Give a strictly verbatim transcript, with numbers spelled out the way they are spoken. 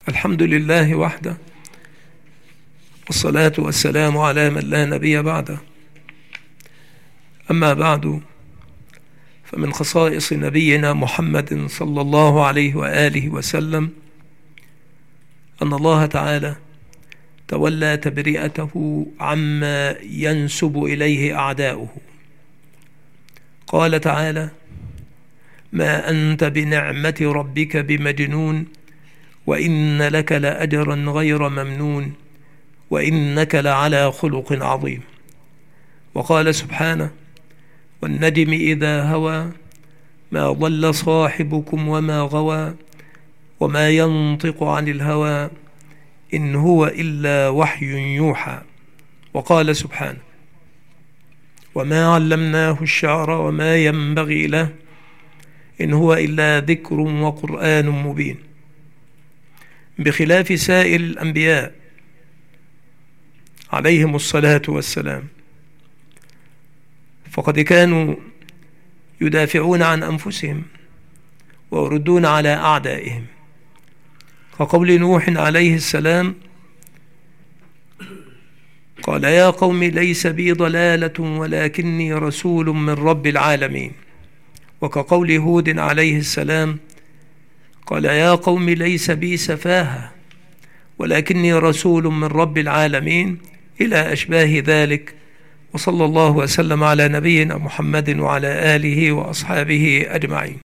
الحمد لله وحده، والصلاة والسلام على من لا نبي بعده. أما بعد، فمن خصائص نبينا محمد صلى الله عليه وآله وسلم أن الله تعالى تولى تبرئته عما ينسب إليه أعداؤه. قال تعالى: ما أنت بنعمة ربك بمجنون وإن لك لأجرا غير ممنون وإنك لعلى خلق عظيم. وقال سبحانه: والنجم إذا هوى ما ضل صاحبكم وما غوى وما ينطق عن الهوى إن هو إلا وحي يوحى. وقال سبحانه: وما علمناه الشعر وما ينبغي له إن هو إلا ذكر وقرآن مبين. بخلاف سائر الأنبياء عليهم الصلاة والسلام، فقد كانوا يدافعون عن أنفسهم ويردون على أعدائهم، كقول نوح عليه السلام: قال يا قوم ليس بي ضلالة ولكني رسول من رب العالمين. وكقول هود عليه السلام: قال يا قوم ليس بي سفاهة ولكني رسول من رب العالمين، إلى أشباه ذلك. وصلى الله وسلم على نبينا محمد وعلى آله وأصحابه أجمعين.